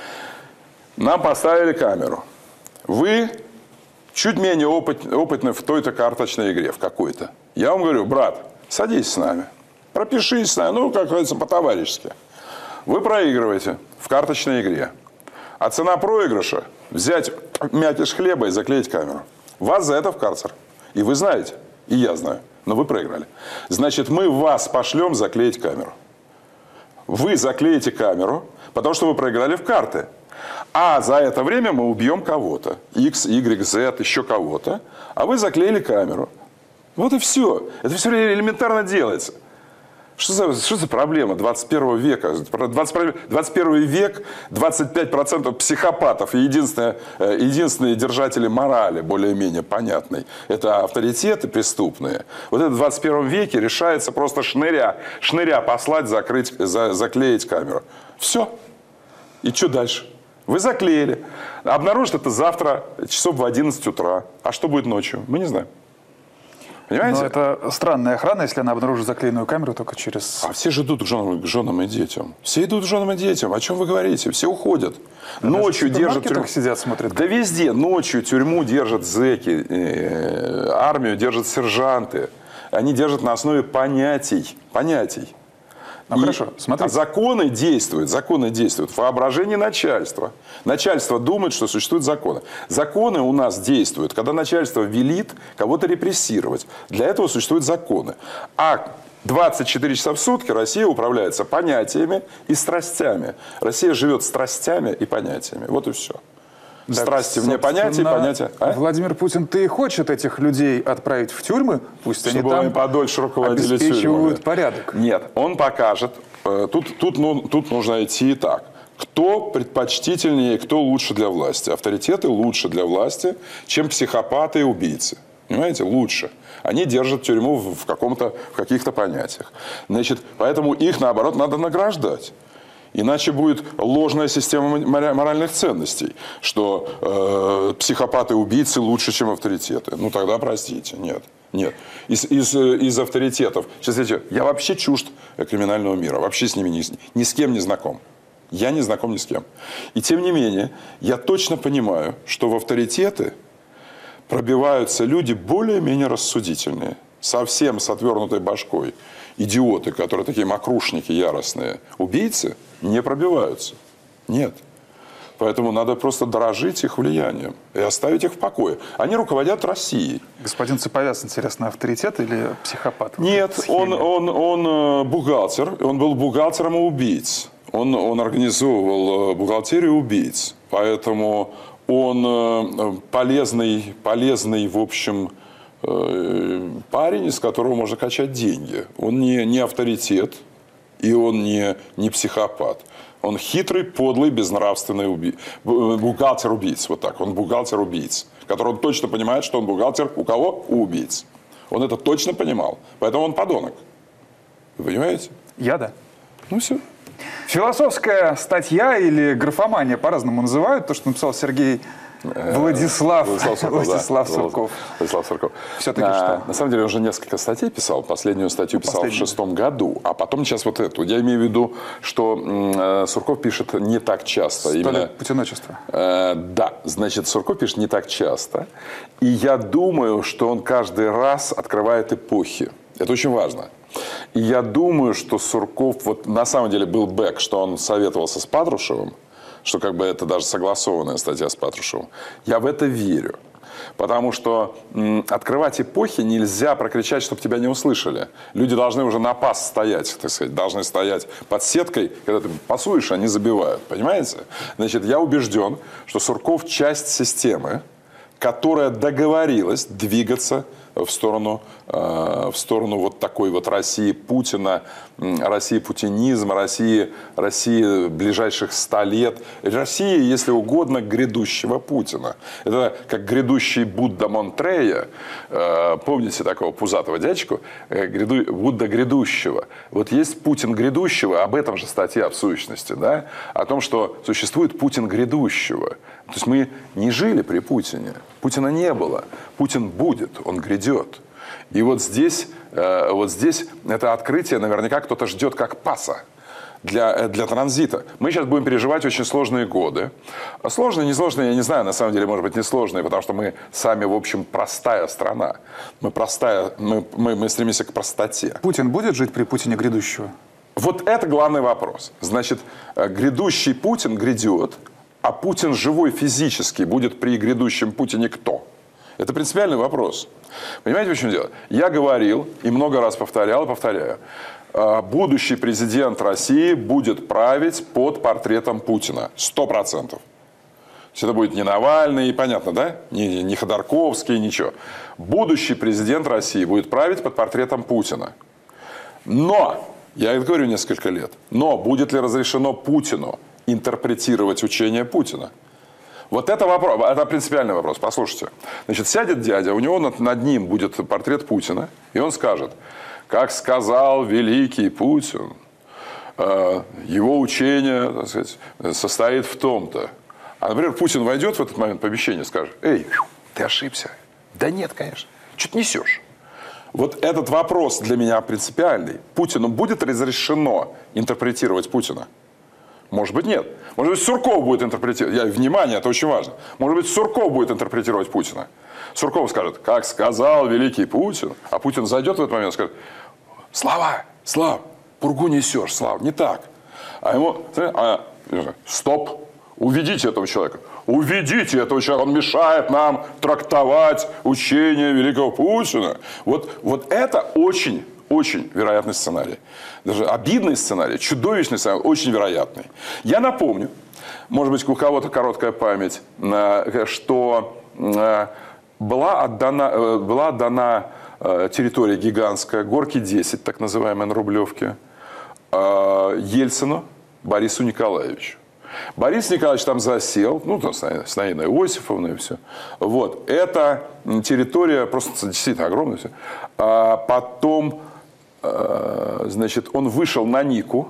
Нам поставили камеру. Вы чуть менее опыт, опытны в той-то карточной игре, в какой-то. Я вам говорю, брат, садись с нами. Пропишись с нами, ну, как говорится, по-товарищески. Вы проигрываете в карточной игре. А цена проигрыша – взять мякиш хлеба и заклеить камеру. Вас за это в карцер. И вы знаете, и я знаю, но вы проиграли. Значит, мы вас пошлем заклеить камеру. Вы заклеите камеру, потому что вы проиграли в карты. А за это время мы убьем кого-то. X, Y, Z, еще кого-то. А вы заклеили камеру. Вот и все. Это все элементарно делается. Что за, что за проблема двадцать первого века? двадцать первый век, двадцать пять процентов психопатов и единственные, единственные держатели морали, более-менее понятной, это авторитеты преступные. Вот это в двадцать первом веке решается просто шныря, шныря послать, закрыть, за, заклеить камеру. Все. И что дальше? Вы заклеили. Обнаружат это завтра часов в одиннадцать утра. А что будет ночью? Мы не знаем. Понимаете? Но это странная охрана, если она обнаружит заклеенную камеру только через... А все же идут к женам, к женам и детям. Все идут к женам и детям. О чем вы говорите? Все уходят. А ночью держат тюрьму. Сидят, смотрят. Да везде. Ночью тюрьму держат зэки, э, армию держат сержанты. Они держат на основе понятий. Понятий. Ну, и, хорошо, смотрите. А законы действуют, законы действуют в воображении начальства. Начальство думает, что существуют законы. Законы у нас действуют, когда начальство велит кого-то репрессировать. Для этого существуют законы. А двадцать четыре часа в сутки Россия управляется понятиями и страстями. Россия живет страстями и понятиями. Вот и все. Так, страсти вне понятий, понятия. А? Владимир Путин-то и хочет этих людей отправить в тюрьмы, пусть чтобы они там они подольше руководили обеспечивают тюрьмами. порядок. Нет, он покажет. Тут, тут, ну, тут нужно идти так. Кто предпочтительнее, кто лучше для власти? Авторитеты лучше для власти, чем психопаты и убийцы. Понимаете, лучше. Они держат тюрьму в, каком-то, в каких-то понятиях. Значит, поэтому их, наоборот, надо награждать. Иначе будет ложная система моральных ценностей, что э, психопаты, убийцы лучше, чем авторитеты. Ну тогда простите, нет. Нет. Из, из, из авторитетов. Сейчас, я вообще чужд криминального мира. Вообще с ними ни, ни с кем не знаком. Я не знаком ни с кем. И тем не менее, я точно понимаю, что в авторитеты пробиваются люди более-менее рассудительные. Совсем с отвернутой башкой. Идиоты, которые такие мокрушники яростные, убийцы, не пробиваются. Нет. Поэтому надо просто дорожить их влиянием и оставить их в покое. Они руководят Россией. Господин Цыповяз, интересно, авторитет или психопат? Нет, он, он, он бухгалтер. Он был бухгалтером убийц. Он, он организовывал бухгалтерию убийц. Поэтому он полезный, полезный, в общем, парень, из которого можно качать деньги. Он не, не авторитет, и он не, не психопат. Он хитрый, подлый, безнравственный уби... бухгалтер-убийц. Вот так. Он бухгалтер-убийц. Который он точно понимает, что он бухгалтер у кого? У убийц. Он это точно понимал. Поэтому он подонок. Вы понимаете? Я да. Ну все. Философская статья или графомания по-разному называют. То, что написал Сергей Владислав, Владислав Сурков. Владислав Да. Сурков. Владислав Сурков. Все-таки а, что? На самом деле он уже несколько статей писал. Последнюю статью Ну, писал последнюю. в шестом году. А потом сейчас вот эту. Я имею в виду, что э, Сурков пишет не так часто. Сто Именно, лет путиночества. э, да, значит, Сурков пишет не так часто. И я думаю, что он каждый раз открывает эпохи. Это очень важно. И я думаю, что Сурков, вот на самом деле был бэк, что он советовался с Патрушевым, что как бы это даже согласованная статья с Патрушевым. Я в это верю. Потому что м, открывать эпохи нельзя прокричать, чтобы тебя не услышали. Люди должны уже на пас стоять, так сказать, должны стоять под сеткой. Когда ты пасуешь, они забивают. Понимаете? Значит, я убежден, что Сурков часть системы, которая договорилась двигаться в сторону, э, в сторону вот такой вот России Путина, России путинизма, России, России ближайших ста лет. России, если угодно, грядущего Путина. Это как грядущий Будда Монтрея. Э, помните такого пузатого дядечку? Э, гряду, Будда грядущего. Вот есть Путин грядущего, об этом же статья в сущности, да? О том, что существует Путин грядущего. То есть мы не жили при Путине. Путина не было. Путин будет, он грядет. И вот здесь, э, вот здесь это открытие наверняка кто-то ждет как паса для, для транзита. Мы сейчас будем переживать очень сложные годы. Сложные, несложные, я не знаю, на самом деле, может быть, несложные, потому что мы сами, в общем, простая страна. Мы, простая, мы, мы, мы стремимся к простоте. Путин будет жить при Путине грядущего? Вот это главный вопрос. Значит, грядущий Путин грядет, а Путин живой физически будет при грядущем Путине кто? Это принципиальный вопрос. Понимаете, в чем дело? Я говорил и много раз повторял и повторяю. Будущий президент России будет править под портретом Путина. Сто процентов. Это будет не Навальный, понятно, да? Не, не Ходорковский, ничего. Будущий президент России будет править под портретом Путина. Но, я это говорю несколько лет, но будет ли разрешено Путину интерпретировать учение Путина? Вот это вопрос, это принципиальный вопрос. Послушайте. Значит, сядет дядя, у него над, над ним будет портрет Путина, и он скажет, как сказал великий Путин, э, его учение, так сказать, состоит в том-то. А, например, Путин войдет в этот момент в помещение и скажет, эй, ты ошибся. Да нет, конечно. Что ты несешь? Вот этот вопрос для меня принципиальный. Путину будет разрешено интерпретировать Путина? Может быть, нет. Может быть, Сурков будет интерпретировать. Я, внимание, это очень важно. Может быть, Сурков будет интерпретировать Путина. Сурков скажет, как сказал великий Путин. А Путин зайдет в этот момент и скажет, Слава, Слав, пургу несешь, Слав, не так. А ему, а, стоп, уведите этого человека. Уведите этого человека, он мешает нам трактовать учение великого Путина. Вот, вот это очень... Очень вероятный сценарий. Даже обидный сценарий, чудовищный сценарий, очень вероятный. Я напомню, может быть, у кого-то короткая память, что была отдана, была отдана территория гигантская, Горки десять, так называемая, на Рублевке, Ельцину Борису Николаевичу. Борис Николаевич там засел, ну, там, с Наиной Иосифовной и все. Вот. Это территория просто действительно огромная. Все. А потом, значит, он вышел на Нику.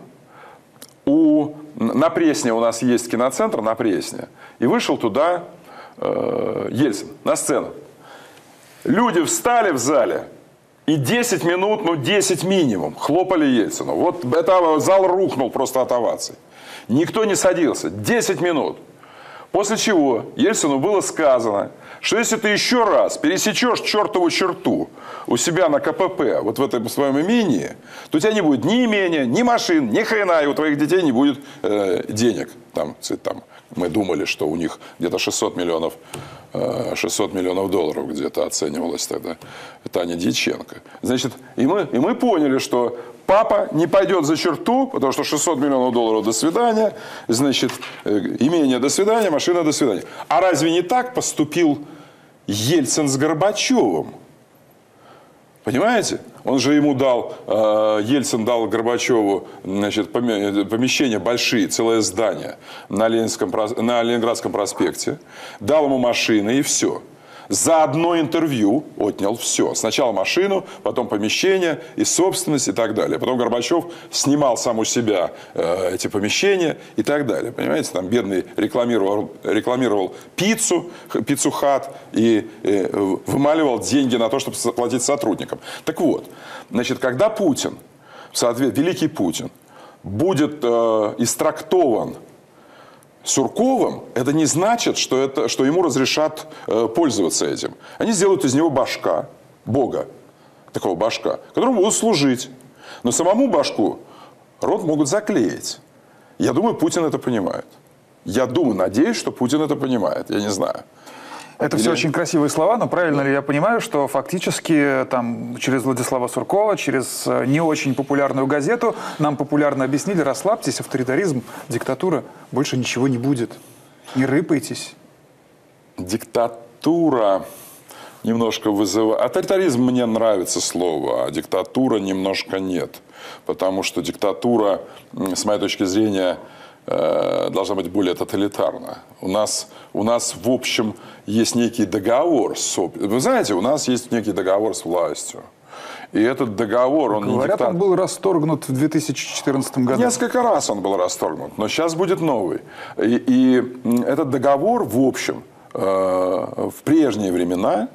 У, на Пресне у нас есть киноцентр, на Пресне. И вышел туда э, Ельцин на сцену. Люди встали в зале. И десять минут, ну десять минимум, хлопали Ельцину. Вот это зал рухнул просто от оваций. Никто не садился. десять минут. После чего Ельцину было сказано, что если ты еще раз пересечешь чертову черту у себя на ка пэ пэ, вот в этом своем имении, то у тебя не будет ни имения, ни машин, ни хрена, и у твоих детей не будет э, денег. Там, там, мы думали, что у них где-то шестьсот миллионов, э, шестьсот миллионов долларов где-то оценивалось тогда Таня Дьяченко. Значит, и мы, и мы поняли, что папа не пойдет за черту, потому что шестьсот миллионов долларов до свидания, значит, э, имение до свидания, машина до свидания. А разве не так поступил Ельцин с Горбачевым? Понимаете? Он же ему дал, э, Ельцин дал Горбачеву, значит, помещения большие, целое здание на, Ленинском, на Ленинградском проспекте, дал ему машины и все. За одно интервью отнял все. Сначала машину, потом помещение и собственность и так далее. Потом Горбачев снимал сам у себя э, эти помещения и так далее. Понимаете, там бедный рекламировал, рекламировал пиццу, пиццу хат и э, вымаливал деньги на то, чтобы платить сотрудникам. Так вот, значит, когда Путин, великий Путин, будет э, истрактован Сурковым, это не значит, что, это, что ему разрешат э, пользоваться этим. Они сделают из него башка, бога, такого башка, которому будут служить. Но самому башку рот могут заклеить. Я думаю, Путин это понимает. Я думаю, надеюсь, что Путин это понимает. Я не знаю. Это Или... все очень красивые слова, но правильно ли я понимаю, что фактически там, через Владислава Суркова, через не очень популярную газету нам популярно объяснили: расслабьтесь, авторитаризм, диктатура, больше ничего не будет. Не рыпайтесь. Диктатура немножко вызывает... Авторитаризм мне нравится слово, а диктатура немножко нет. Потому что диктатура, с моей точки зрения, должна быть более тоталитарна. У нас, у нас, в общем, есть некий договор. С... Вы знаете, у нас есть некий договор с властью. И этот договор, он Говорят, не диктат... он был расторгнут в две тысячи четырнадцатом году. Несколько раз он был расторгнут, но сейчас будет новый. И, и этот договор, в общем, э, в прежние времена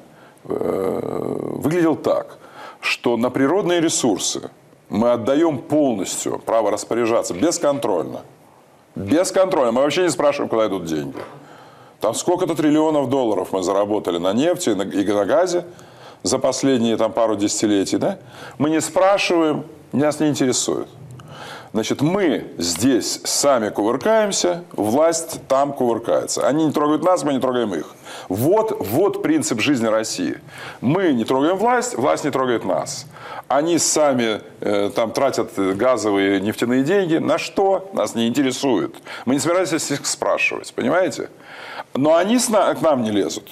э, выглядел так, что на природные ресурсы мы отдаем полностью право распоряжаться бесконтрольно. Бесконтрольно. Мы вообще не спрашиваем, куда идут деньги. Там сколько-то триллионов долларов мы заработали на нефти и на, и на газе за последние там, пару десятилетий. Да? Мы не спрашиваем, нас не интересует. Значит, мы здесь сами кувыркаемся, власть там кувыркается. Они не трогают нас, мы не трогаем их. Вот, вот принцип жизни России. Мы не трогаем власть, власть не трогает нас. Они сами э, там тратят газовые нефтяные деньги. На что? Нас не интересует. Мы не собираемся их спрашивать, понимаете? Но они с на, к нам не лезут.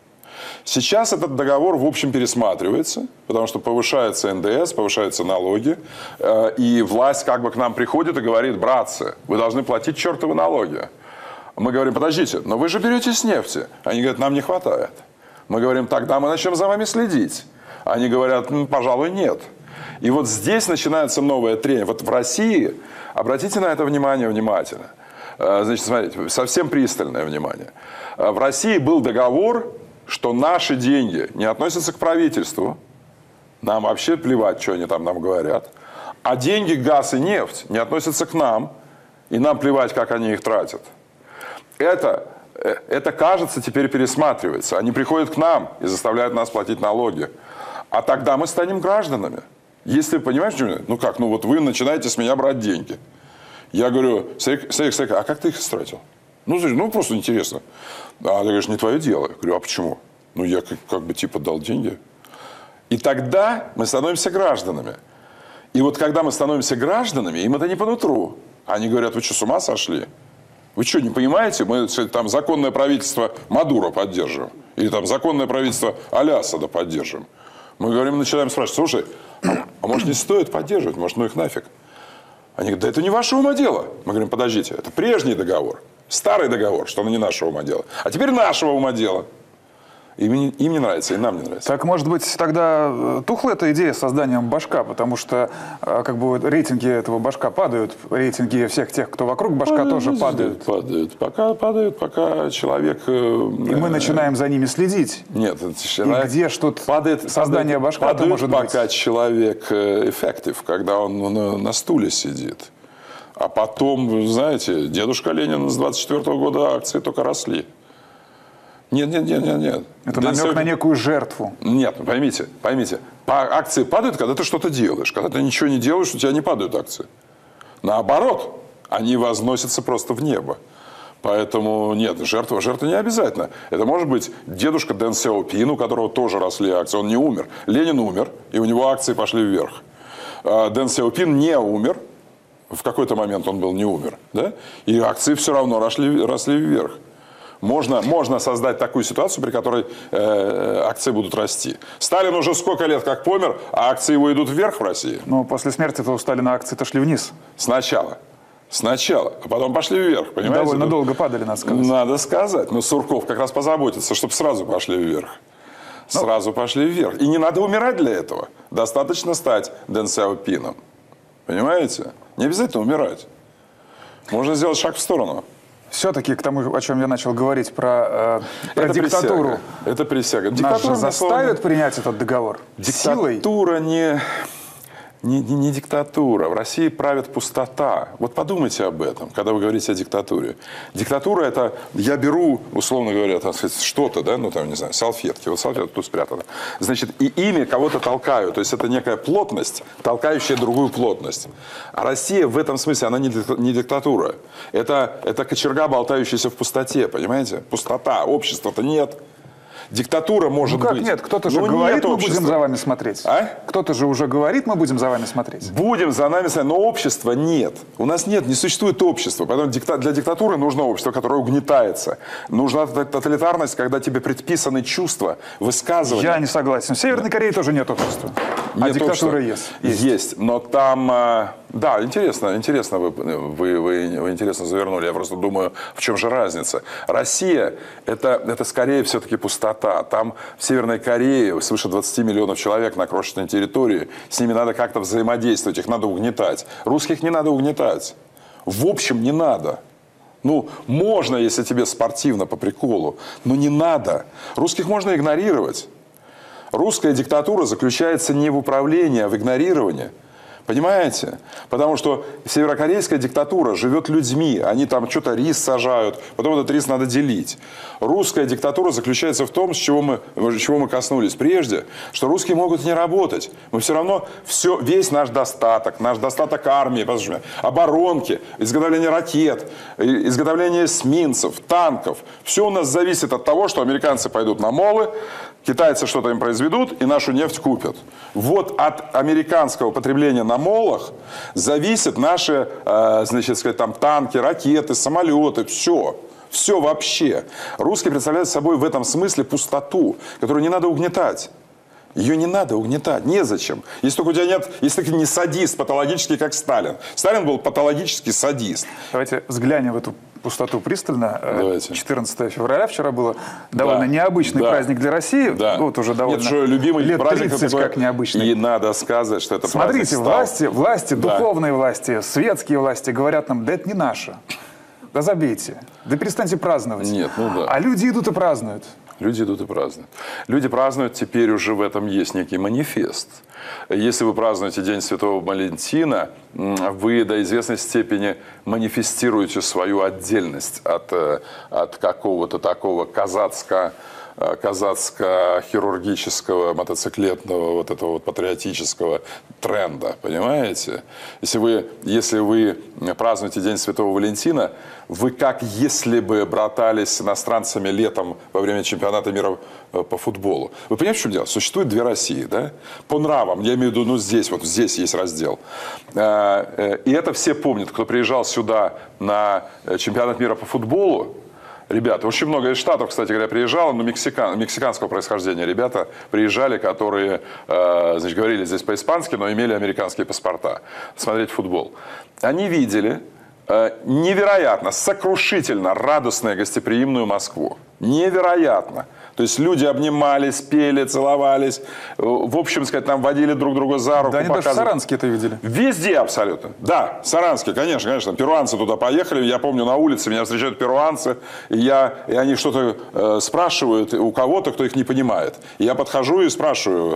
Сейчас этот договор, в общем, пересматривается, потому что повышается эн дэ эс, повышаются налоги, э, и власть как бы к нам приходит и говорит: братцы, вы должны платить чертовы налоги. Мы говорим: подождите, но вы же берете с нефти. Они говорят: нам не хватает. Мы говорим: тогда мы начнем за вами следить. Они говорят: ну, пожалуй, нет. И вот здесь начинается новое трение. Вот в России, обратите на это внимание внимательно. Значит, смотрите, совсем пристальное внимание. В России был договор, что наши деньги не относятся к правительству. Нам вообще плевать, что они там нам говорят. А деньги, газ и нефть не относятся к нам. И нам плевать, как они их тратят. Это, это кажется, теперь пересматривается. Они приходят к нам и заставляют нас платить налоги. А тогда мы станем гражданами. Если, понимаете, ну как, ну вот вы начинаете с меня брать деньги. Я говорю: Сарик, Сарик, Сарик, а как ты их истратил? Ну, слушай, ну просто интересно. А ты говоришь: не твое дело. Я говорю: а почему? Ну, я как, как бы типа дал деньги. И тогда мы становимся гражданами. И вот когда мы становимся гражданами, им это не по нутру. Они говорят: вы что, с ума сошли? Вы что, не понимаете? Мы там законное правительство Мадуро поддерживаем. Или там законное правительство Алясада поддерживаем. Мы говорим, начинаем спрашивать: слушай, а, а может не стоит поддерживать? Может, ну их нафиг? Они говорят: да это не ваше ума дело. Мы говорим: подождите, это прежний договор. Старый договор, что он не нашего ума дело. А теперь нашего ума дело. Им, им не нравится, и нам не нравится. Так, может быть, тогда тухла эта идея с созданием башка, потому что как бы рейтинги этого башка падают, рейтинги всех тех, кто вокруг башка, падают, тоже падают. Падают. Пока падают, пока человек... И мы начинаем за ними следить. Нет, человек, и где что-то падает, создание падает, башка, падает, может пока быть. человек эффектив, когда он на, на стуле сидит. А потом, знаете, дедушка Ленин с двадцать четвёртого года акции только росли. Нет, нет, нет, нет, нет. Это намек Дэн... на некую жертву. Нет, поймите, поймите. Акции падают, когда ты что-то делаешь. Когда ты ничего не делаешь, у тебя не падают акции. Наоборот, они возносятся просто в небо. Поэтому нет, жертва, жертва не обязательно. Это может быть дедушка Дэн Сяопин, у которого тоже росли акции. Он не умер. Ленин умер, и у него акции пошли вверх. Дэн Сяопин не умер. В какой-то момент он был не умер. Да? И акции все равно росли, росли вверх. Можно, можно создать такую ситуацию, при которой э, акции будут расти. Сталин уже сколько лет как помер, а акции его идут вверх в России? Но после смерти-то у Сталина акции-то шли вниз. Сначала. Сначала. А потом пошли вверх, понимаете? Довольно долго падали, надо сказать. Надо сказать. Но Сурков как раз позаботится, чтобы сразу пошли вверх. Сразу ну, пошли вверх. И не надо умирать для этого. Достаточно стать Дэн Сяопином. Понимаете? Не обязательно умирать. Можно сделать шаг в сторону. Все-таки к тому, о чем я начал говорить, про, э, про это диктатуру. Присяга. Это присяга. Нас же заставят принять этот договор силой? Диктатура не, не, не, не диктатура. В России правит пустота. Вот подумайте об этом, когда вы говорите о диктатуре. Диктатура – это я беру, условно говоря, что-то, да, ну там, не знаю, салфетки. Вот салфетка тут спрятана. Значит, и ими кого-то толкаю. То есть это некая плотность, толкающая другую плотность. А Россия в этом смысле, она не диктатура. Это, это кочерга, болтающаяся в пустоте, понимаете? Пустота, общества-то нет. Диктатура может ну как быть. нет? Кто-то же говорит, мы будем за вами смотреть. А? Кто-то же уже говорит, мы будем за вами смотреть. Будем за нами смотреть, но общества нет. У нас нет, не существует общества. Поэтому для диктатуры нужно общество, которое угнетается. Нужна тоталитарность, когда тебе предписаны чувства, высказывания. Я не согласен. В Северной Корее тоже нет общества. Нет, а диктатура есть. есть. Есть. Но там... Да, интересно, интересно вы, вы, вы, вы интересно завернули. Я просто думаю, в чем же разница. Россия это, это скорее все-таки пустота. Там в Северной Корее свыше двадцати миллионов человек на крошечной территории. С ними надо как-то взаимодействовать, их надо угнетать. Русских не надо угнетать. В общем, не надо. Ну, можно, если тебе спортивно, по приколу, но не надо. Русских можно игнорировать. Русская диктатура заключается не в управлении, а в игнорировании. Понимаете? Потому что северокорейская диктатура живет людьми. Они там что-то рис сажают, потом этот рис надо делить. Русская диктатура заключается в том, с чего мы, чего мы коснулись прежде, что русские могут не работать. Мы все равно, все, весь наш достаток, наш достаток армии, оборонки, изготовление ракет, изготовление эсминцев, танков, все у нас зависит от того, что американцы пойдут на молы, китайцы что-то им произведут и нашу нефть купят. Вот от американского потребления на молах зависят наши, э, значит, сказать, там, танки, ракеты, самолеты, все. Все вообще. Русские представляют собой в этом смысле пустоту, которую не надо угнетать. Ее не надо угнетать, незачем. Если только у тебя нет, если ты не садист патологический, как Сталин. Сталин был патологический садист. Давайте взглянем в эту пустоту пристально. Давайте. четырнадцатое февраля вчера было довольно да. необычный да. праздник для России. Да. Вот уже довольно Нет, что любимый лет праздник тридцать такой, как необычный. И надо сказать, что это Смотрите, праздник власти, власти, да. духовные власти, светские власти говорят нам, да это не наше. Да забейте, да перестаньте праздновать. Нет, ну да. А люди идут и празднуют. Люди идут и празднуют. Люди празднуют, теперь уже в этом есть некий манифест. Если вы празднуете День Святого Валентина, вы до известной степени манифестируете свою отдельность от, от какого-то такого казацко казацко-хирургического, мотоциклетного, вот этого вот патриотического тренда, понимаете? Если вы, если вы празднуете День Святого Валентина, вы как если бы братались с иностранцами летом во время чемпионата мира по футболу. Вы понимаете, в чем дело? Существует две России, да? По нравам, я имею в виду, ну здесь, вот здесь есть раздел. И это все помнят, кто приезжал сюда на чемпионат мира по футболу. Ребята, очень много из Штатов, кстати говоря, приезжало, но мексикан, мексиканского происхождения ребята приезжали, которые, э, значит, говорили здесь по-испански, но имели американские паспорта, смотреть футбол. Они видели, э, невероятно, сокрушительно радостную гостеприимную Москву. Невероятно. То есть люди обнимались, пели, целовались, в общем, сказать, там водили друг друга за руку. Да, они даже в Саранске это видели. Везде абсолютно. Да, в Саранске, конечно, конечно. Перуанцы туда поехали. Я помню, на улице меня встречают перуанцы, и, я, и они что-то э, спрашивают у кого-то, кто их не понимает. И я подхожу и спрашиваю,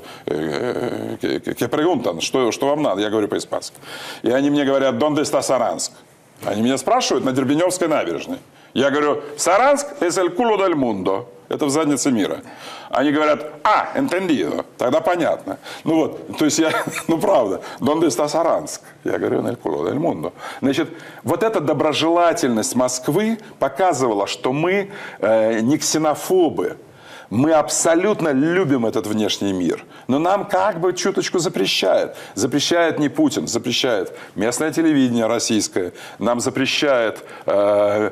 э, э, «Que preguntan?» что, что вам надо? Я говорю по-испански. И они мне говорят, «Donde está Саранск?» Они меня спрашивают на Дербеневской набережной. Я говорю, Саранск es el culo del mundo. Это в заднице мира. Они говорят, а, entendido. Тогда понятно. Ну вот, то есть я, ну правда, donde está Саранск? Я говорю, en el culo del mundo. Значит, вот эта доброжелательность Москвы показывала, что мы э, не ксенофобы. Мы абсолютно любим этот внешний мир. Но нам как бы чуточку запрещает. Запрещает не Путин, запрещает местное телевидение российское. Нам запрещает э,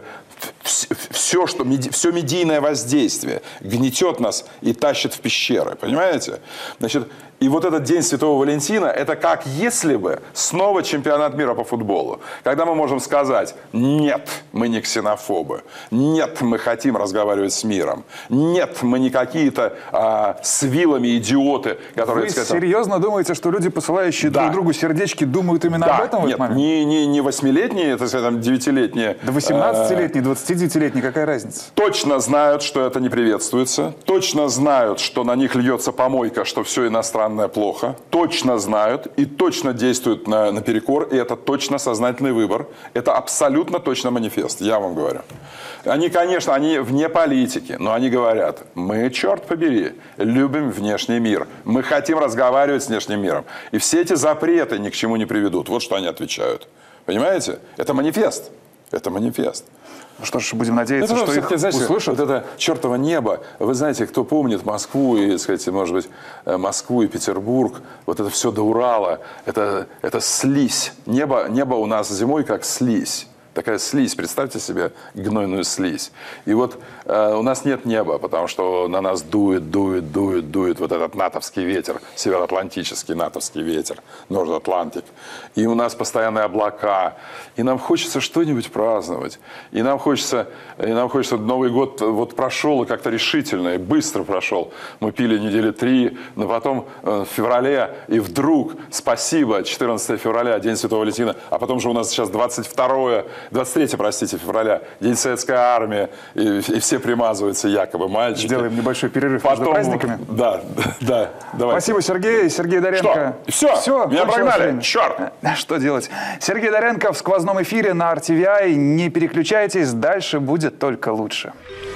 все, что, все медийное воздействие. Гнетет нас и тащит в пещеры. Понимаете? Значит, и вот этот День Святого Валентина, это как если бы снова чемпионат мира по футболу. Когда мы можем сказать, нет, мы не ксенофобы. Нет, мы хотим разговаривать с миром. Нет, мы не какие-то а, с вилами идиоты, которые... Вы сказать, серьезно думаете, что люди, посылающие да. друг другу сердечки, думают именно да. об этом в Нет, этот момент? не, не, не восьмилетние, это сказать, там, девятилетние. Да восемнадцатилетние, двадцатидевятилетние, какая разница? Точно знают, что это не приветствуется. Точно знают, что на них льется помойка, что все иностранное плохо. Точно знают и точно действуют на, наперекор. И это точно сознательный выбор. Это абсолютно точно манифест, я вам говорю. Они, конечно, они вне политики, но они говорят, мы, черт побери, любим внешний мир. Мы хотим разговаривать с внешним миром. И все эти запреты ни к чему не приведут. Вот что они отвечают. Понимаете? Это манифест. Это манифест. Ну что ж, будем надеяться, это, что их знаете, услышат. Вот это чертово небо. Вы знаете, кто помнит Москву и, сказать, может быть, Москву и Петербург, вот это все до Урала, это, это слизь. Небо, небо у нас зимой как слизь. Такая слизь, представьте себе гнойную слизь. И вот э, у нас нет неба, потому что на нас дует, дует, дует, дует вот этот натовский ветер, североатлантический натовский ветер, North Atlantic. И у нас постоянные облака. И нам хочется что-нибудь праздновать. И нам хочется, и нам хочется Новый год вот прошел и как-то решительно, и быстро прошел. Мы пили недели три, но потом э, в феврале, и вдруг, спасибо, четырнадцатое февраля, День Святого Валентина, а потом же у нас сейчас двадцать второе двадцать третьего, простите, февраля, День Советской Армии, и, и все примазываются якобы мальчики. Сделаем небольшой перерыв Потом, между праздниками. Да, да, давайте. Спасибо, Сергей. Сергей Доренко. Что? Все, Все, меня прогнали. Черт! Что делать? Сергей Доренко в сквозном эфире на эр ти ви ай. Не переключайтесь, дальше будет только лучше.